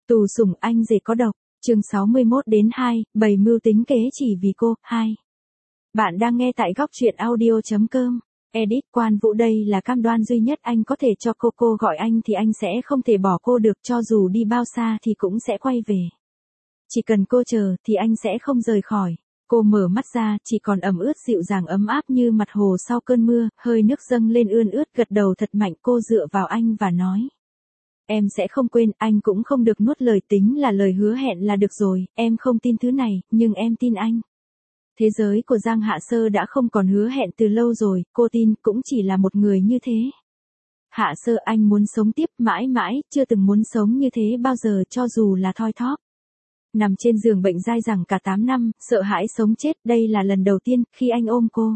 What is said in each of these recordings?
Tù sủng anh rể có độc, chương 61 đến 2, bày mưu tính kế chỉ vì cô, 2. Bạn đang nghe tại góc truyện audio.com. Edit Quan Vũ đây là cam đoan duy nhất anh có thể cho cô gọi anh thì anh sẽ không thể bỏ cô được, cho dù đi bao xa thì cũng sẽ quay về. Chỉ cần cô chờ thì anh sẽ không rời khỏi. Cô mở mắt ra, chỉ còn ẩm ướt dịu dàng ấm áp như mặt hồ sau cơn mưa, hơi nước dâng lên ươn ướt, gật đầu thật mạnh. Cô dựa vào anh và nói: Em sẽ không quên, anh cũng không được nuốt lời, tính là lời hứa hẹn là được rồi, em không tin thứ này, nhưng em tin anh. Thế giới của Giang Hạ Sơ đã không còn hứa hẹn từ lâu rồi, cô tin cũng chỉ là một người như thế. Hạ Sơ, anh muốn sống tiếp mãi mãi, chưa từng muốn sống như thế bao giờ, cho dù là thoi thóp. Nằm trên giường bệnh dai dẳng cả 8 năm, sợ hãi sống chết, đây là lần đầu tiên khi anh ôm cô.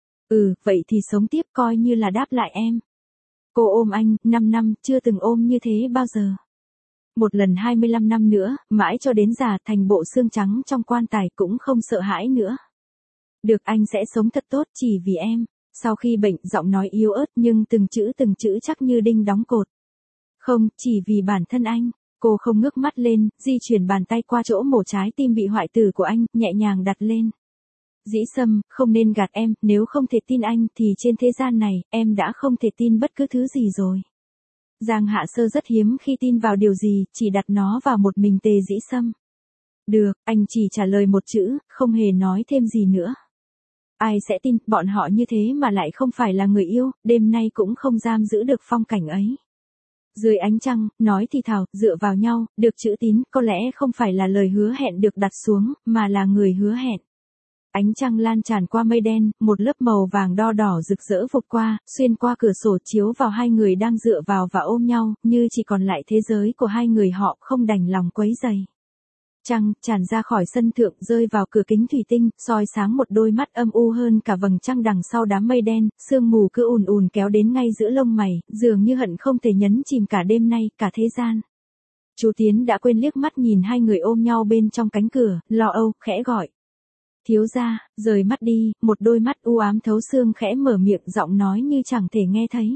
Vậy thì sống tiếp coi như là đáp lại em. Cô ôm anh, 5 năm, chưa từng ôm như thế bao giờ. Một lần 25 năm nữa, mãi cho đến già thành bộ xương trắng trong quan tài cũng không sợ hãi nữa. Được, anh sẽ sống thật tốt chỉ vì em. Sau khi bệnh, giọng nói yếu ớt nhưng từng chữ chắc như đinh đóng cột. Không, chỉ vì bản thân anh. Cô không ngước mắt lên, di chuyển bàn tay qua chỗ mổ trái tim bị hoại tử của anh, nhẹ nhàng đặt lên. Dĩ Sâm, không nên gạt em, nếu không thể tin anh thì trên thế gian này, em đã không thể tin bất cứ thứ gì rồi. Giang Hạ Sơ rất hiếm khi tin vào điều gì, chỉ đặt nó vào một mình Tề Dĩ Sâm. Được, anh chỉ trả lời một chữ, không hề nói thêm gì nữa. Ai sẽ tin, bọn họ như thế mà lại không phải là người yêu, đêm nay cũng không giam giữ được phong cảnh ấy. Dưới ánh trăng, nói thì thào, dựa vào nhau, được chữ tín, có lẽ không phải là lời hứa hẹn được đặt xuống, mà là người hứa hẹn. Ánh trăng lan tràn qua mây đen, một lớp màu vàng đo đỏ rực rỡ vụt qua, xuyên qua cửa sổ chiếu vào hai người đang dựa vào và ôm nhau, như chỉ còn lại thế giới của hai người, họ không đành lòng quấy rầy. Trăng tràn ra khỏi sân thượng, rơi vào cửa kính thủy tinh, soi sáng một đôi mắt âm u hơn cả vầng trăng đằng sau đám mây đen, sương mù cứ ùn ùn kéo đến ngay giữa lông mày, dường như hận không thể nhấn chìm cả đêm nay, cả thế gian. Chú Tiến đã quên liếc mắt nhìn hai người ôm nhau bên trong cánh cửa, lo âu, khẽ gọi: Thiếu gia. Rời mắt đi, một đôi mắt u ám thấu xương khẽ mở miệng, giọng nói như chẳng thể nghe thấy.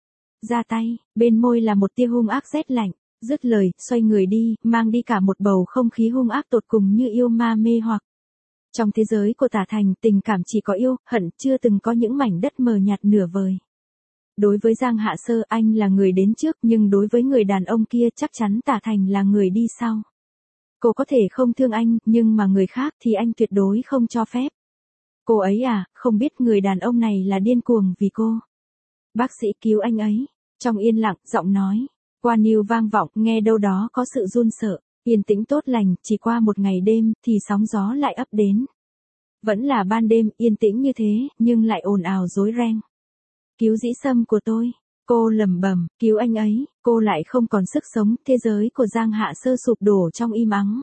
Ra tay, bên môi là một tia hung ác rét lạnh. Dứt lời, xoay người đi, mang đi cả một bầu không khí hung ác tột cùng như yêu ma mê hoặc. Trong thế giới của Tả Thành, tình cảm chỉ có yêu, hận, chưa từng có những mảnh đất mờ nhạt nửa vời. Đối với Giang Hạ Sơ, anh là người đến trước, nhưng đối với người đàn ông kia chắc chắn Tả Thành là người đi sau. Cô có thể không thương anh, nhưng mà người khác thì anh tuyệt đối không cho phép. Cô ấy không biết người đàn ông này là điên cuồng vì cô. Bác sĩ cứu anh ấy. Trong yên lặng, giọng nói qua níu vang vọng, nghe đâu đó có sự run sợ. Yên tĩnh tốt lành, chỉ qua một ngày đêm, thì sóng gió lại ấp đến. Vẫn là ban đêm, yên tĩnh như thế, nhưng lại ồn ào rối ren. Cứu Dĩ Sâm của tôi. Cô lẩm bẩm, cứu anh ấy, cô lại không còn sức sống, thế giới của Giang Hạ Sơ sụp đổ trong im ắng.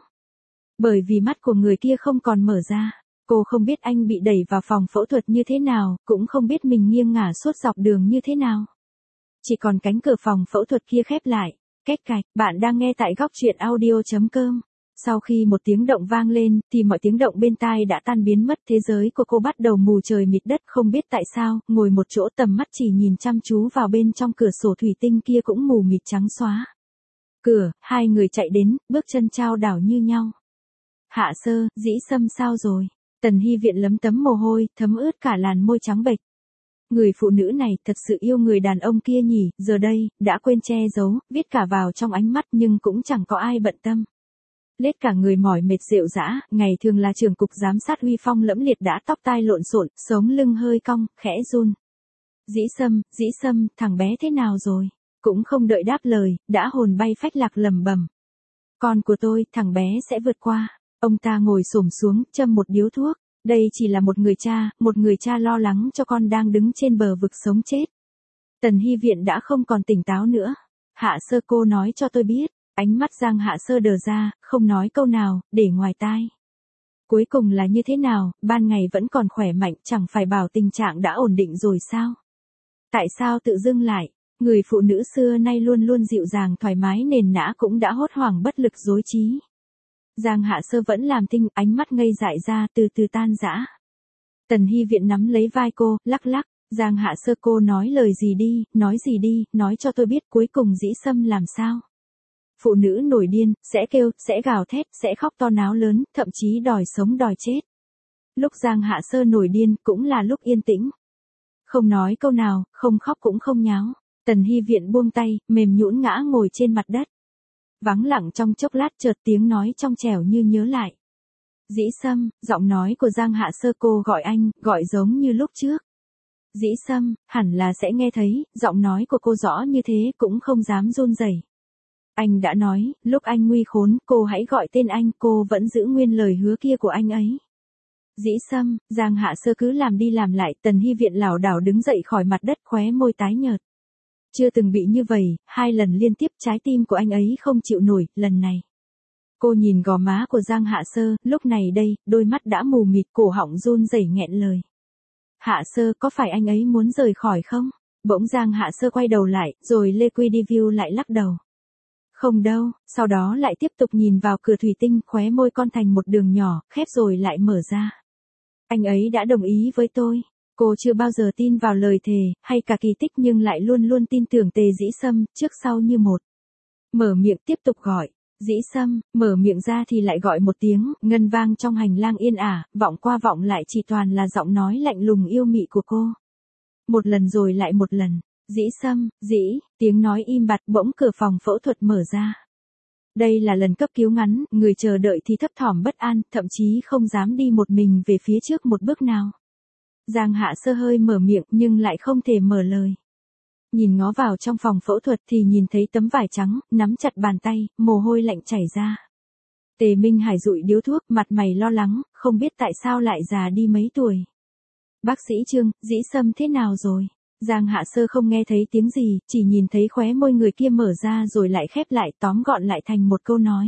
Bởi vì mắt của người kia không còn mở ra, cô không biết anh bị đẩy vào phòng phẫu thuật như thế nào, cũng không biết mình nghiêng ngả suốt dọc đường như thế nào. Chỉ còn cánh cửa phòng phẫu thuật kia khép lại, két cạch. Bạn đang nghe tại góc truyện audio.com. Sau khi một tiếng động vang lên, thì mọi tiếng động bên tai đã tan biến mất, thế giới của cô bắt đầu mù trời mịt đất, không biết tại sao, ngồi một chỗ tầm mắt chỉ nhìn chăm chú vào bên trong cửa sổ thủy tinh kia cũng mù mịt trắng xóa. Cửa, hai người chạy đến, bước chân chao đảo như nhau. Hạ Sơ, Dĩ Sâm sao rồi? Tần Hy Viện lấm tấm mồ hôi, thấm ướt cả làn môi trắng bệch. Người phụ nữ này thật sự yêu người đàn ông kia nhỉ, giờ đây, đã quên che giấu, viết cả vào trong ánh mắt nhưng cũng chẳng có ai bận tâm. Lết cả người mỏi mệt rệu rã, ngày thường là trưởng cục giám sát uy phong lẫm liệt đã tóc tai lộn xộn, sống lưng hơi cong, khẽ run. Dĩ Sâm, thằng bé thế nào rồi? Cũng không đợi đáp lời, đã hồn bay phách lạc lẩm bẩm. Con của tôi, thằng bé sẽ vượt qua. Ông ta ngồi xổm xuống, châm một điếu thuốc. Đây chỉ là một người cha lo lắng cho con đang đứng trên bờ vực sống chết. Tần Hy Viện đã không còn tỉnh táo nữa. Hạ Sơ, cô nói cho tôi biết. Ánh mắt Giang Hạ Sơ đờ ra, không nói câu nào, để ngoài tai. Cuối cùng là như thế nào, ban ngày vẫn còn khỏe mạnh, chẳng phải bảo tình trạng đã ổn định rồi sao? Tại sao tự dưng lại, người phụ nữ xưa nay luôn luôn dịu dàng thoải mái nền nã cũng đã hốt hoảng bất lực rối trí. Giang Hạ Sơ vẫn làm thinh, ánh mắt ngây dại ra, từ từ tan rã. Tần Hy Viện nắm lấy vai cô, lắc lắc. Giang Hạ Sơ, cô nói lời gì đi, nói cho tôi biết cuối cùng Dĩ Sâm làm sao? Phụ nữ nổi điên, sẽ kêu, sẽ gào thét, sẽ khóc to náo lớn, thậm chí đòi sống đòi chết. Lúc Giang Hạ Sơ nổi điên cũng là lúc yên tĩnh. Không nói câu nào, không khóc cũng không nháo. Tần Hy Viện buông tay, mềm nhũn ngã ngồi trên mặt đất. Vắng lặng trong chốc lát chợt tiếng nói trong trẻo như nhớ lại. Dĩ Sâm, giọng nói của Giang Hạ Sơ, cô gọi anh, gọi giống như lúc trước. Dĩ Sâm, hẳn là sẽ nghe thấy, giọng nói của cô rõ như thế cũng không dám run rẩy. Anh đã nói, lúc anh nguy khốn, cô hãy gọi tên anh, cô vẫn giữ nguyên lời hứa kia của anh ấy. Dĩ Sâm, Giang Hạ Sơ cứ làm đi làm lại, Tần Hy Viện lảo đảo đứng dậy khỏi mặt đất, khóe môi tái nhợt. Chưa từng bị như vậy, 2 lần liên tiếp trái tim của anh ấy không chịu nổi, lần này. Cô nhìn gò má của Giang Hạ Sơ, lúc này đây, đôi mắt đã mù mịt, cổ họng run rẩy nghẹn lời. Hạ Sơ, có phải anh ấy muốn rời khỏi không? Bỗng Giang Hạ Sơ quay đầu lại, rồi Lê Quy Đi View lại lắc đầu. Không đâu, sau đó lại tiếp tục nhìn vào cửa thủy tinh, khóe môi con thành một đường nhỏ, khép rồi lại mở ra. Anh ấy đã đồng ý với tôi. Cô chưa bao giờ tin vào lời thề, hay cả kỳ tích, nhưng lại luôn luôn tin tưởng Tề Dĩ Sâm, trước sau như một. Mở miệng tiếp tục gọi. Dĩ Sâm, mở miệng ra thì lại gọi một tiếng, ngân vang trong hành lang yên ả, vọng qua vọng lại chỉ toàn là giọng nói lạnh lùng yêu mị của cô. Một lần rồi lại một lần. Dĩ Sâm, tiếng nói im bặt, bỗng cửa phòng phẫu thuật mở ra. Đây là lần cấp cứu ngắn, người chờ đợi thì thấp thỏm bất an, thậm chí không dám đi một mình về phía trước một bước nào. Giang Hạ Sơ hơi mở miệng nhưng lại không thể mở lời. Nhìn ngó vào trong phòng phẫu thuật thì nhìn thấy tấm vải trắng, nắm chặt bàn tay, mồ hôi lạnh chảy ra. Tề Minh Hải dụi điếu thuốc, mặt mày lo lắng, không biết tại sao lại già đi mấy tuổi. Bác sĩ Trương, Dĩ Sâm thế nào rồi? Giang Hạ Sơ không nghe thấy tiếng gì, chỉ nhìn thấy khóe môi người kia mở ra rồi lại khép lại, tóm gọn lại thành một câu nói.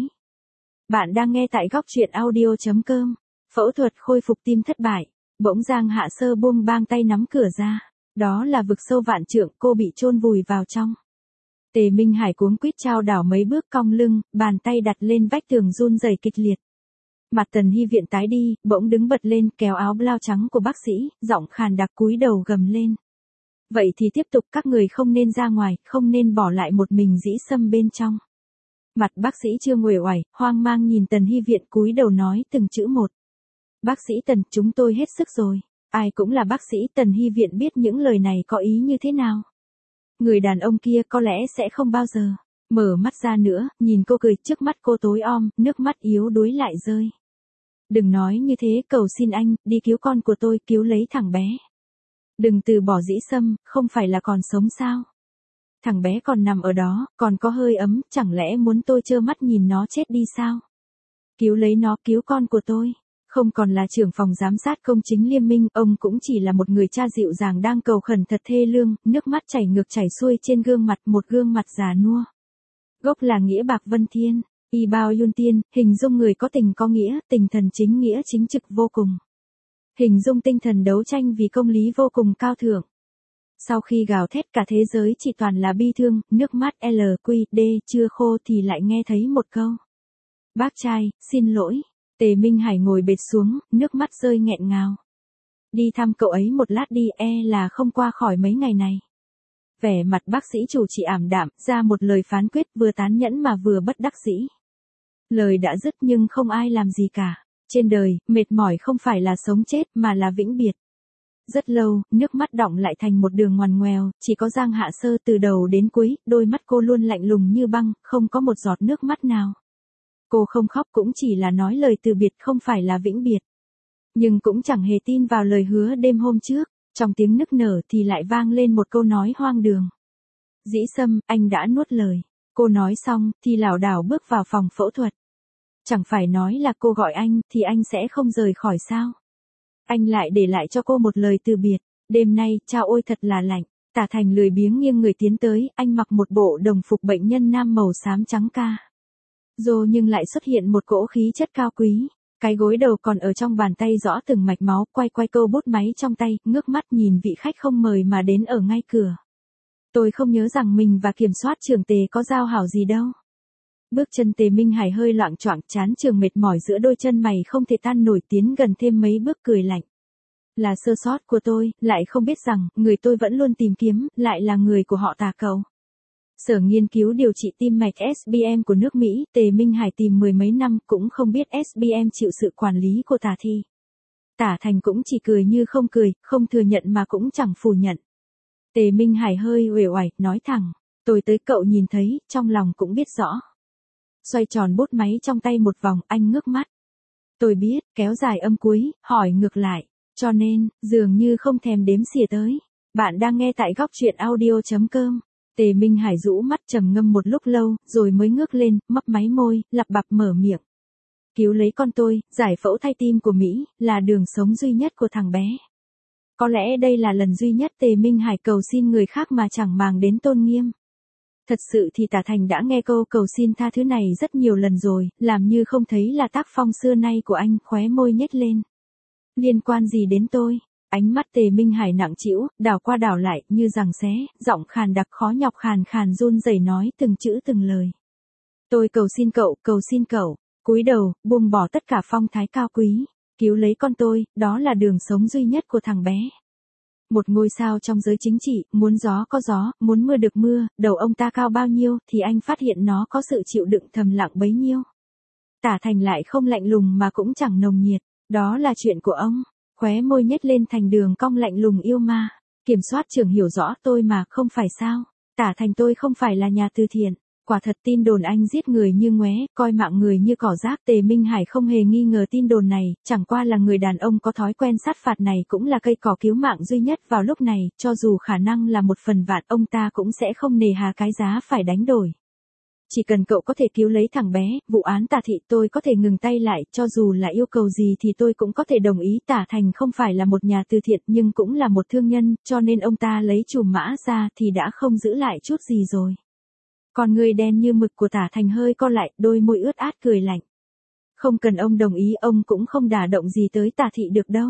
Bạn đang nghe tại góc truyện audio.com. Phẫu thuật khôi phục tim thất bại. Bỗng Giang Hạ Sơ buông bang tay nắm cửa ra. Đó là vực sâu vạn trượng, cô bị chôn vùi vào trong. Tề Minh Hải cuống quýt chao đảo mấy bước cong lưng, bàn tay đặt lên vách tường run rẩy kịch liệt. Mặt Tần Hy Viện tái đi, bỗng đứng bật lên, kéo áo blau trắng của bác sĩ, giọng khàn đặc cúi đầu gầm lên. Vậy thì tiếp tục, các người không nên ra ngoài, không nên bỏ lại một mình Dĩ Sâm bên trong. Mặt bác sĩ Trương uể oải, hoang mang nhìn Tần Hy Viện cúi đầu nói từng chữ một. Bác sĩ Tần, chúng tôi hết sức rồi. Ai cũng là bác sĩ, Tần Hy Viện biết những lời này có ý như thế nào. Người đàn ông kia có lẽ sẽ không bao giờ mở mắt ra nữa, nhìn cô cười, trước mắt cô tối om, nước mắt yếu đuối lại rơi. Đừng nói như thế, cầu xin anh, đi cứu con của tôi, cứu lấy thằng bé. Đừng từ bỏ Dĩ Sâm, không phải là còn sống sao? Thằng bé còn nằm ở đó, còn có hơi ấm, chẳng lẽ muốn tôi trơ mắt nhìn nó chết đi sao? Cứu lấy nó, cứu con của tôi. Không còn là trưởng phòng giám sát công chính Liêm Minh, ông cũng chỉ là một người cha dịu dàng đang cầu khẩn thật thê lương, nước mắt chảy ngược chảy xuôi trên gương mặt, một gương mặt già nua. Gốc là Nghĩa Bạc Vân Thiên, Y Bao Yun Tiên, hình dung người có tình có nghĩa, tình thần chính nghĩa chính trực vô cùng. Hình dung tinh thần đấu tranh vì công lý vô cùng cao thượng. Sau khi gào thét cả thế giới chỉ toàn là bi thương, nước mắt LQD chưa khô thì lại nghe thấy một câu. Bác trai, xin lỗi. Tề Minh Hải ngồi bệt xuống, nước mắt rơi nghẹn ngào. Đi thăm cậu ấy một lát đi, là không qua khỏi mấy ngày này. Vẻ mặt bác sĩ chủ chỉ ảm đạm, ra một lời phán quyết vừa tán nhẫn mà vừa bất đắc dĩ. Lời đã dứt nhưng không ai làm gì cả. Trên đời, mệt mỏi không phải là sống chết mà là vĩnh biệt. Rất lâu, nước mắt đọng lại thành một đường ngoằn ngoèo, chỉ có Giang Hạ Sơ từ đầu đến cuối, đôi mắt cô luôn lạnh lùng như băng, không có một giọt nước mắt nào. Cô không khóc cũng chỉ là nói lời từ biệt, không phải là vĩnh biệt. Nhưng cũng chẳng hề tin vào lời hứa đêm hôm trước, trong tiếng nức nở thì lại vang lên một câu nói hoang đường. Dĩ Sâm, anh đã nuốt lời. Cô nói xong, thì lảo đảo bước vào phòng phẫu thuật. Chẳng phải nói là cô gọi anh, thì anh sẽ không rời khỏi sao? Anh lại để lại cho cô một lời từ biệt. Đêm nay, chao ôi thật là lạnh. Tả Thành lười biếng nghiêng người tiến tới, anh mặc một bộ đồng phục bệnh nhân nam màu xám trắng ca. Rồi nhưng lại xuất hiện một cỗ khí chất cao quý. Cái gối đầu còn ở trong bàn tay rõ từng mạch máu, quay câu bút máy trong tay, ngước mắt nhìn vị khách không mời mà đến ở ngay cửa. Tôi không nhớ rằng mình và kiểm soát trưởng Tề có giao hảo gì đâu. Bước chân Tề Minh Hải hơi loạng choạng, chán trường mệt mỏi giữa đôi chân mày không thể tan nổi, tiến gần thêm mấy bước cười lạnh. Là sơ sót của tôi, lại không biết rằng, người tôi vẫn luôn tìm kiếm, lại là người của họ Tà cậu. Sở nghiên cứu điều trị tim mạch SBM của nước Mỹ, Tề Minh Hải tìm mười mấy năm cũng không biết SBM chịu sự quản lý của Tả Thi. Tả Thành cũng chỉ cười như không cười, không thừa nhận mà cũng chẳng phủ nhận. Tề Minh Hải hơi uể oải, nói thẳng, tôi tới cậu nhìn thấy, trong lòng cũng biết rõ. Xoay tròn bút máy trong tay một vòng, anh ngước mắt. Tôi biết, kéo dài âm cuối, hỏi ngược lại, cho nên, dường như không thèm đếm xỉa tới. Bạn đang nghe tại góc truyện audio.com. Tề Minh Hải rũ mắt trầm ngâm một lúc lâu, rồi mới ngước lên, mấp máy môi, lặp bặp mở miệng. Cứu lấy con tôi, giải phẫu thai tim của Mỹ, là đường sống duy nhất của thằng bé. Có lẽ đây là lần duy nhất Tề Minh Hải cầu xin người khác mà chẳng màng đến tôn nghiêm. Thật sự thì Tả Thành đã nghe câu cầu xin tha thứ này rất nhiều lần rồi, làm như không thấy là tác phong xưa nay của anh, khóe môi nhếch lên. Liên quan gì đến tôi? Ánh mắt Tề Minh Hải nặng trĩu, đảo qua đảo lại, như giằng xé, giọng khàn đặc khó nhọc khàn khàn run rẩy nói từng chữ từng lời. Tôi cầu xin cậu, cúi đầu, buông bỏ tất cả phong thái cao quý, cứu lấy con tôi, đó là đường sống duy nhất của thằng bé. Một ngôi sao trong giới chính trị, muốn gió có gió, muốn mưa được mưa, đầu ông ta cao bao nhiêu, thì anh phát hiện nó có sự chịu đựng thầm lặng bấy nhiêu. Tả Thành lại không lạnh lùng mà cũng chẳng nồng nhiệt, đó là chuyện của ông. Khóe môi nhếch lên thành đường cong lạnh lùng yêu ma. Kiểm soát trưởng hiểu rõ tôi mà, không phải sao? Tả Thành tôi không phải là nhà từ thiện. Quả thật tin đồn anh giết người như ngoé, coi mạng người như cỏ rác. Tề Minh Hải không hề nghi ngờ tin đồn này, chẳng qua là người đàn ông có thói quen sát phạt này cũng là cây cỏ cứu mạng duy nhất vào lúc này, cho dù khả năng là một phần vạn ông ta cũng sẽ không nề hà cái giá phải đánh đổi. Chỉ cần cậu có thể cứu lấy thằng bé, vụ án Tả Thị tôi có thể ngừng tay lại, cho dù là yêu cầu gì thì tôi cũng có thể đồng ý. Tả Thành không phải là một nhà từ thiện nhưng cũng là một thương nhân, cho nên ông ta lấy chùm mã ra thì đã không giữ lại chút gì rồi. Còn người đen như mực của Tả Thành hơi co lại, đôi môi ướt át cười lạnh. Không cần ông đồng ý ông cũng không đả động gì tới Tả Thị được đâu.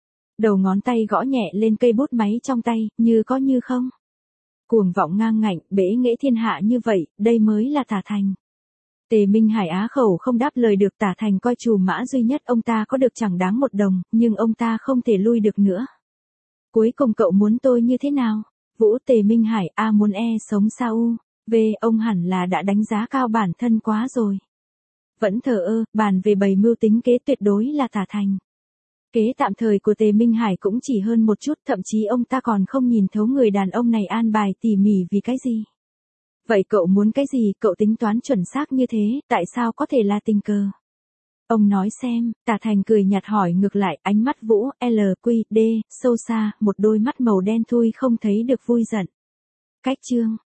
Đầu ngón tay gõ nhẹ lên cây bút máy trong tay, như có như không. Cuồng vọng ngang ngạnh, bẽ nghễ thiên hạ như vậy, đây mới là Tả Thành. Tề Minh Hải á khẩu không đáp lời được. Tả Thành coi chùm mã duy nhất ông ta có được chẳng đáng một đồng, nhưng ông ta không thể lui được nữa. Cuối cùng cậu muốn tôi như thế nào? Vũ Tề Minh Hải A muốn E sống sao U. V ông hẳn là đã đánh giá cao bản thân quá rồi. Vẫn thờ ơ, bàn về bày mưu tính kế tuyệt đối là Tả Thành. Kế tạm thời của Tề Minh Hải cũng chỉ hơn một chút, thậm chí ông ta còn không nhìn thấu người đàn ông này an bài tỉ mỉ vì cái gì. Vậy cậu muốn cái gì, cậu tính toán chuẩn xác như thế, tại sao có thể là tình cờ? Ông nói xem, Tả Thành cười nhạt hỏi ngược lại, ánh mắt Vũ, LQD, sâu xa, một đôi mắt màu đen thui không thấy được vui giận. Cách chương.